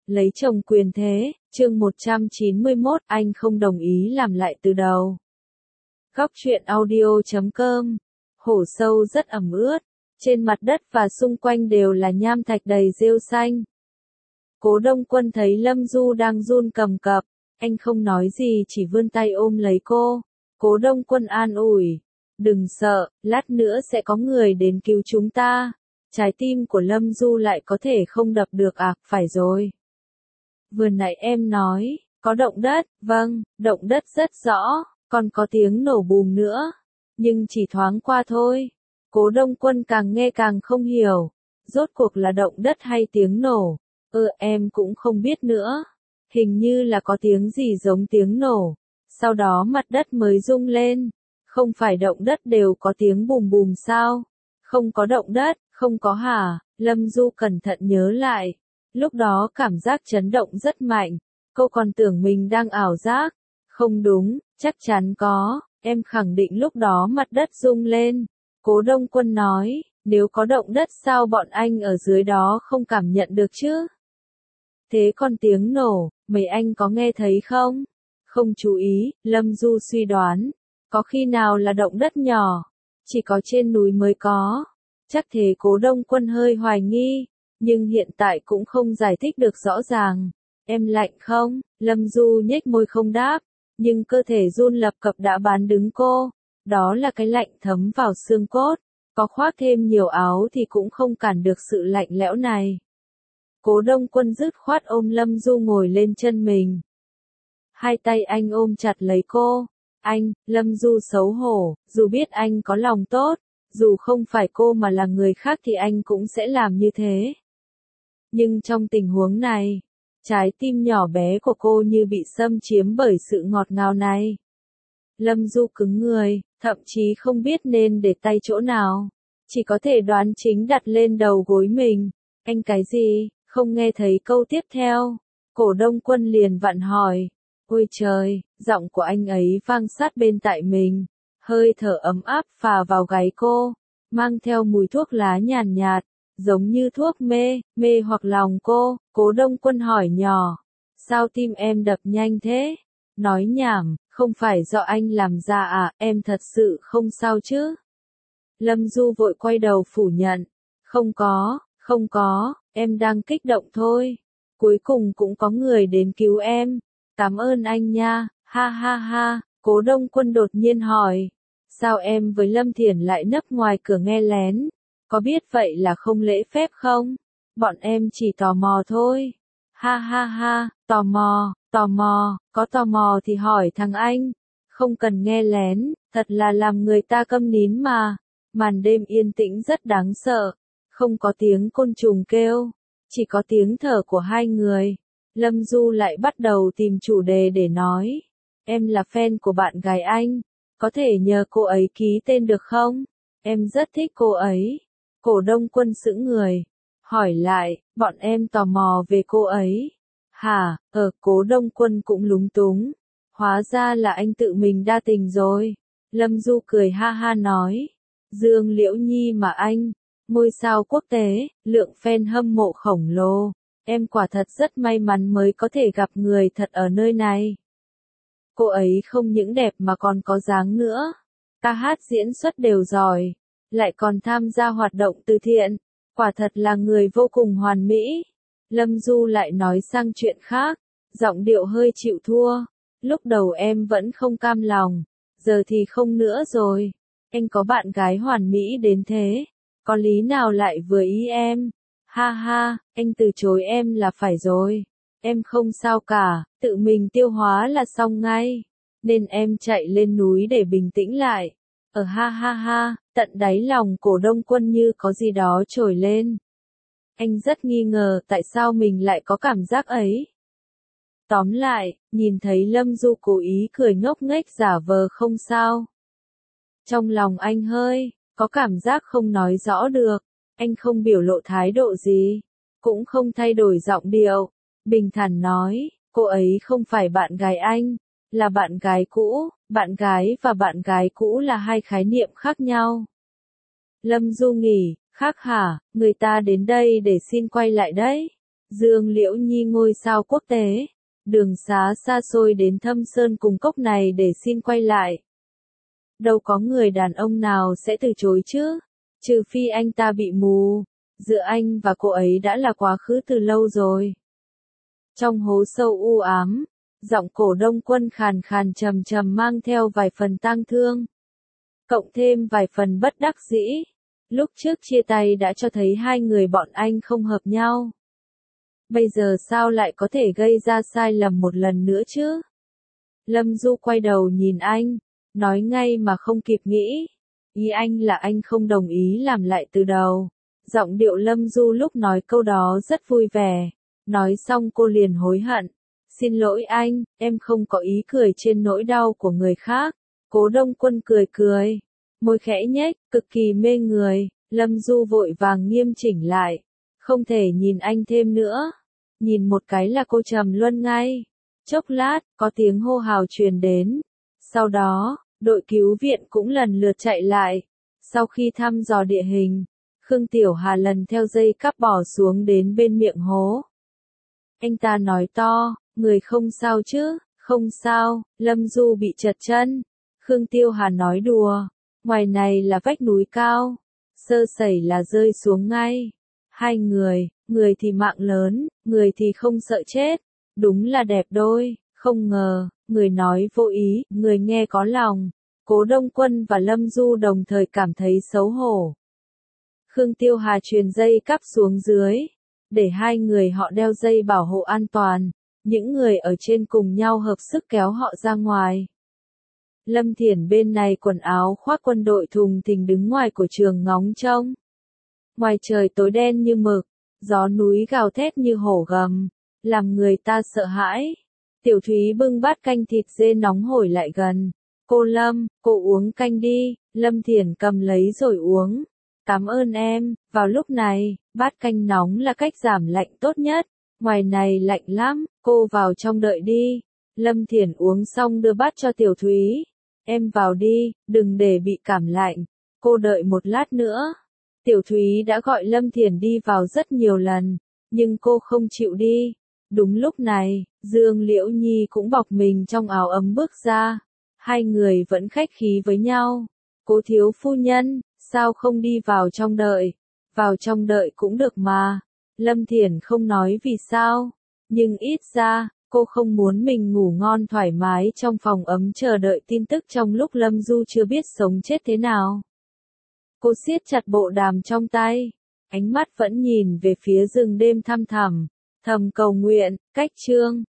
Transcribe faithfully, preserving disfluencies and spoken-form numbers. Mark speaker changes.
Speaker 1: Lấy chồng quyền thế, chương một trăm chín mươi mốt, anh không đồng ý làm lại từ đầu. Góc truyện audio chấm com. Hổ sâu rất ẩm ướt, trên mặt đất và xung quanh đều là nham thạch đầy rêu xanh. Cố Đông Quân thấy Lâm Du đang run cầm cập, anh không nói gì chỉ vươn tay ôm lấy cô. Cố Đông Quân an ủi, đừng sợ, lát nữa sẽ có người đến cứu chúng ta. Trái tim của Lâm Du lại có thể không đập được à, phải rồi. Vừa nãy em nói, có động đất, vâng, động đất rất rõ, còn có tiếng nổ bùm nữa. Nhưng chỉ thoáng qua thôi. Cố Đông Quân càng nghe càng không hiểu. Rốt cuộc là động đất hay tiếng nổ? Ừ, em cũng không biết nữa. Hình như là có tiếng gì giống tiếng nổ. Sau đó mặt đất mới rung lên. Không phải động đất đều có tiếng bùm bùm sao? Không có động đất, không có hả? Lâm Du cẩn thận nhớ lại. Lúc đó cảm giác chấn động rất mạnh. Cô còn tưởng mình đang ảo giác. Không đúng, chắc chắn có. Em khẳng định lúc đó mặt đất rung lên. Cố Đông Quân nói, nếu có động đất sao bọn anh ở dưới đó không cảm nhận được chứ? Thế còn tiếng nổ, mấy anh có nghe thấy không? Không chú ý, Lâm Du suy đoán. Có khi nào là động đất nhỏ? Chỉ có trên núi mới có. Chắc thế. Cố Đông Quân hơi hoài nghi. Nhưng hiện tại cũng không giải thích được rõ ràng. Em lạnh không? Lâm Du nhếch môi không đáp. Nhưng cơ thể run lập cập đã bán đứng cô. Đó là cái lạnh thấm vào xương cốt. Có khoác thêm nhiều áo thì cũng không cản được sự lạnh lẽo này. Cố Đông Quân dứt khoát ôm Lâm Du ngồi lên chân mình. Hai tay anh ôm chặt lấy cô. Anh, Lâm Du xấu hổ, dù biết anh có lòng tốt, dù không phải cô mà là người khác thì anh cũng sẽ làm như thế. Nhưng trong tình huống này, trái tim nhỏ bé của cô như bị xâm chiếm bởi sự ngọt ngào này. Lâm Du cứng người, thậm chí không biết nên để tay chỗ nào. Chỉ có thể đoán chính đặt lên đầu gối mình. Anh cái gì? Không nghe thấy câu tiếp theo. Cổ Đông Quân liền vặn hỏi. Ôi trời, giọng của anh ấy vang sát bên tai mình. Hơi thở ấm áp phả vào gáy cô. Mang theo mùi thuốc lá nhàn nhạt, giống như thuốc mê, mê hoặc lòng cô. Cố Đông Quân hỏi nhỏ. Sao tim em đập nhanh thế? Nói nhảm, không phải do anh làm ra à, em thật sự không sao chứ? Lâm Du vội quay đầu phủ nhận. Không có, không có, em đang kích động thôi. Cuối cùng cũng có người đến cứu em. Cảm ơn anh nha, ha ha ha. Cố Đông Quân đột nhiên hỏi. Sao em với Lâm Thiển lại nấp ngoài cửa nghe lén? Có biết vậy là không lễ phép không? Bọn em chỉ tò mò thôi. Ha ha ha, tò mò, tò mò, có tò mò thì hỏi thằng anh. Không cần nghe lén, thật là làm người ta câm nín mà. Màn đêm yên tĩnh rất đáng sợ. Không có tiếng côn trùng kêu, chỉ có tiếng thở của hai người. Lâm Du lại bắt đầu tìm chủ đề để nói. Em là fan của bạn gái anh. Có thể nhờ cô ấy ký tên được không? Em rất thích cô ấy. Cổ Đông Quân sững người. Hỏi lại, bọn em tò mò về cô ấy. Hả, ờ, Cố Đông Quân cũng lúng túng. Hóa ra là anh tự mình đa tình rồi. Lâm Du cười ha ha nói. Dương Liễu Nhi mà anh. Ngôi sao quốc tế, lượng fan hâm mộ khổng lồ. Em quả thật rất may mắn mới có thể gặp người thật ở nơi này. Cô ấy không những đẹp mà còn có dáng nữa. Ca hát diễn xuất đều giỏi. Lại còn tham gia hoạt động từ thiện. Quả thật là người vô cùng hoàn mỹ. Lâm Du lại nói sang chuyện khác. Giọng điệu hơi chịu thua. Lúc đầu em vẫn không cam lòng. Giờ thì không nữa rồi. Anh có bạn gái hoàn mỹ đến thế. Có lý nào lại vừa ý em? Ha ha, anh từ chối em là phải rồi. Em không sao cả, tự mình tiêu hóa là xong ngay. Nên em chạy lên núi để bình tĩnh lại. Ở ha ha ha, tận đáy lòng Cổ Đông Quân như có gì đó trồi lên. Anh rất nghi ngờ tại sao mình lại có cảm giác ấy. Tóm lại, nhìn thấy Lâm Du cố ý cười ngốc nghếch giả vờ không sao. Trong lòng anh hơi, có cảm giác không nói rõ được. Anh không biểu lộ thái độ gì, cũng không thay đổi giọng điệu. Bình thản nói, cô ấy không phải bạn gái anh, là bạn gái cũ. Bạn gái và bạn gái cũ là hai khái niệm khác nhau. Lâm Du nghỉ, khác hả, người ta đến đây để xin quay lại đấy. Dương Liễu Nhi ngôi sao quốc tế, đường xá xa xôi đến Thâm Sơn cùng cốc này để xin quay lại. Đâu có người đàn ông nào sẽ từ chối chứ, trừ phi anh ta bị mù, giữa anh và cô ấy đã là quá khứ từ lâu rồi. Trong hố sâu u ám, giọng Cổ Đông Quân khàn khàn trầm trầm mang theo vài phần tang thương, cộng thêm vài phần bất đắc dĩ. Lúc trước chia tay đã cho thấy hai người bọn anh không hợp nhau. Bây giờ sao lại có thể gây ra sai lầm một lần nữa chứ? Lâm Du quay đầu nhìn anh, nói ngay mà không kịp nghĩ. Ý anh là anh không đồng ý làm lại từ đầu. Giọng điệu Lâm Du lúc nói câu đó rất vui vẻ. Nói xong cô liền hối hận. Xin lỗi anh, em không có ý cười trên nỗi đau của người khác. Cố Đông Quân cười cười, môi khẽ nhếch, cực kỳ mê người. Lâm Du vội vàng nghiêm chỉnh lại. Không thể nhìn anh thêm nữa. Nhìn một cái là cô trầm luân ngay. Chốc lát, có tiếng hô hào truyền đến. Sau đó, đội cứu viện cũng lần lượt chạy lại. Sau khi thăm dò địa hình, Khương Tiểu Hà lần theo dây cáp bỏ xuống đến bên miệng hố. Anh ta nói to, người không sao chứ, không sao, Lâm Du bị trật chân. Khương Tiêu Hà nói đùa, ngoài này là vách núi cao, sơ sẩy là rơi xuống ngay. Hai người, người thì mạng lớn, người thì không sợ chết, đúng là đẹp đôi, không ngờ, người nói vô ý, người nghe có lòng. Cố Đông Quân và Lâm Du đồng thời cảm thấy xấu hổ. Khương Tiêu Hà truyền dây cáp xuống dưới, để hai người họ đeo dây bảo hộ an toàn, những người ở trên cùng nhau hợp sức kéo họ ra ngoài. Lâm Thiển bên này quần áo khoác quân đội thùng thình đứng ngoài của trường ngóng trông. Ngoài trời tối đen như mực, gió núi gào thét như hổ gầm, làm người ta sợ hãi. Tiểu Thúy bưng bát canh thịt dê nóng hổi lại gần. Cô Lâm, cô uống canh đi, Lâm Thiển cầm lấy rồi uống. Cảm ơn em, vào lúc này, bát canh nóng là cách giảm lạnh tốt nhất. Ngoài này lạnh lắm, cô vào trong đợi đi. Lâm Thiển uống xong đưa bát cho Tiểu Thúy. Em vào đi, đừng để bị cảm lạnh. Cô đợi một lát nữa. Tiểu Thúy đã gọi Lâm Thiển đi vào rất nhiều lần, nhưng cô không chịu đi. Đúng lúc này, Dương Liễu Nhi cũng bọc mình trong áo ấm bước ra. Hai người vẫn khách khí với nhau. Cố thiếu phu nhân, sao không đi vào trong đợi? Vào trong đợi cũng được mà. Lâm Thiển không nói vì sao, nhưng ít ra, cô không muốn mình ngủ ngon thoải mái trong phòng ấm chờ đợi tin tức trong lúc Lâm Du chưa biết sống chết thế nào. Cô siết chặt bộ đàm trong tay, ánh mắt vẫn nhìn về phía rừng đêm thăm thẳm, thầm cầu nguyện, cách chương.